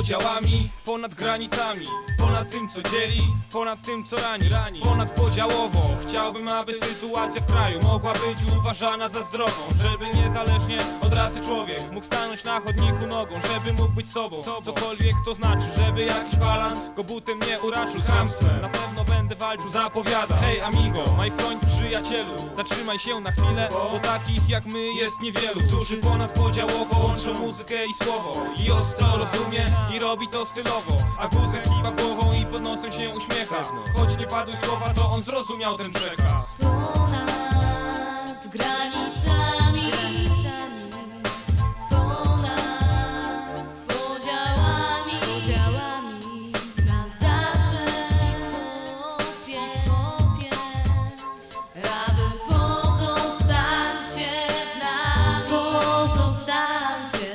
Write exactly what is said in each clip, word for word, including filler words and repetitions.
podziałami, ponad granicami, ponad tym co dzieli, ponad tym co rani, rani. Ponad podziałowo chciałbym, aby sytuacja w kraju mogła być uważana za zdrową, żeby niezależnie od rasy człowiek mógł stanąć na chodniku nogą, żeby mógł być sobą, cokolwiek to znaczy, żeby jakiś balans go butem nie uraczył. Sam na pewno będę walczył, zapowiadam. Hej amigo, my friend, przyjacielu, zatrzymaj się na chwilę, bo takich jak my jest niewielu, którzy ponad podziałowo łączą muzykę i słowo i ostro rozumie i robi to stylowo, a guzek kiwa głową i pod nosem się uśmiecha. Choć nie padły słowa, to on zrozumiał ten przekaz. Ponad granicami, ponad podziałami, podziałami, na zawsze kopię, kopię, aby pozostańcie z nami, pozostańcie.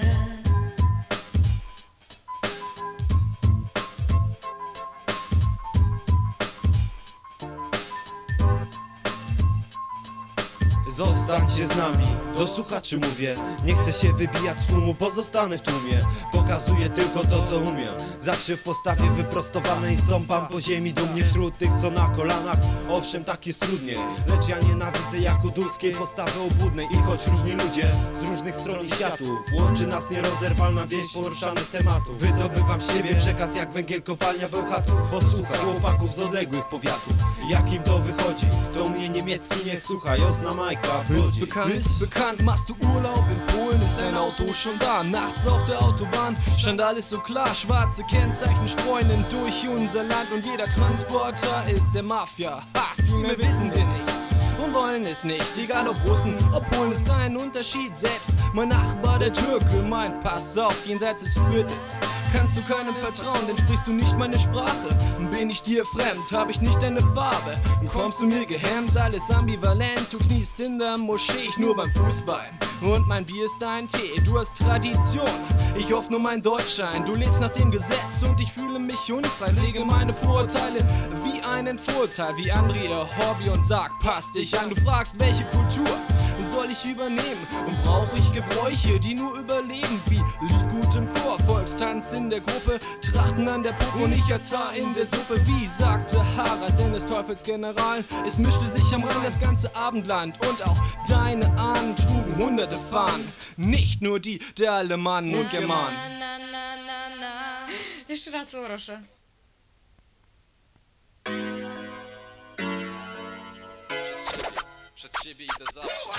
Zostańcie z nami, do słuchaczy mówię. Nie chcę się wybijać z tłumu, pozostanę w tłumie. Pokazuję tylko to co umiem. Zawsze w postawie wyprostowanej stąpam po ziemi dumnie wśród tych co na kolanach. Owszem, tak jest trudniej, lecz ja nienawidzę jakudulskiej postawy obłudnej. I choć różni ludzie z różnych stron i światów, łączy nas nierozerwalna więź poruszanych tematów. Wydobywam z siebie przekaz jak węgiel kopalnia Bełchatu. Posłuchaj chłopaków z odległych powiatów, jak im to wychodzi, to mnie niemiecki nie słuchaj. Osna Majka Bist bekannt, bist bekannt, machst du Urlaub in Polen, ist dein Auto schon da. Nachts auf der Autobahn stand alles so klar. Schwarze Kennzeichen streunen durch unser Land und jeder Transporter ist der Mafia. Ha, viel mehr wissen wir nicht und wollen es nicht. Egal ob Russen, ob Polen, ist ein Unterschied. Selbst mein Nachbar, der Türke, meint, pass auf, jenseits des Viertels kannst du keinem vertrauen, denn sprichst du nicht meine Sprache. Bin ich dir fremd, hab ich nicht deine Farbe, kommst du mir gehemmt, alles ambivalent. Du kniest in der Moschee, ich nur beim Fußball und mein Bier ist dein Tee. Du hast Tradition, ich hoffe nur mein Deutschschein. Du lebst nach dem Gesetz und ich fühle mich unfrei. Lege meine Vorurteile wie einen Vorteil, wie André ihr Hobby und sag, passt dich an. Du fragst, welche Kultur soll ich übernehmen und brauche ich Gebräuche, die nur überleben, wie Lied gut im Chor, Volkstanz in der Gruppe, Trachten an der Puppe und ich als Haar in der Suppe. Wie sagte Harras in des Teufels General, es mischte sich am Rand das ganze Abendland und auch deine Ahnen trugen hunderte Fahnen, nicht nur die der Alemannen und Germanen. Na, na, na, na. Jeszcze raz proszę. Przed siebie, przed siebie idę zawsze.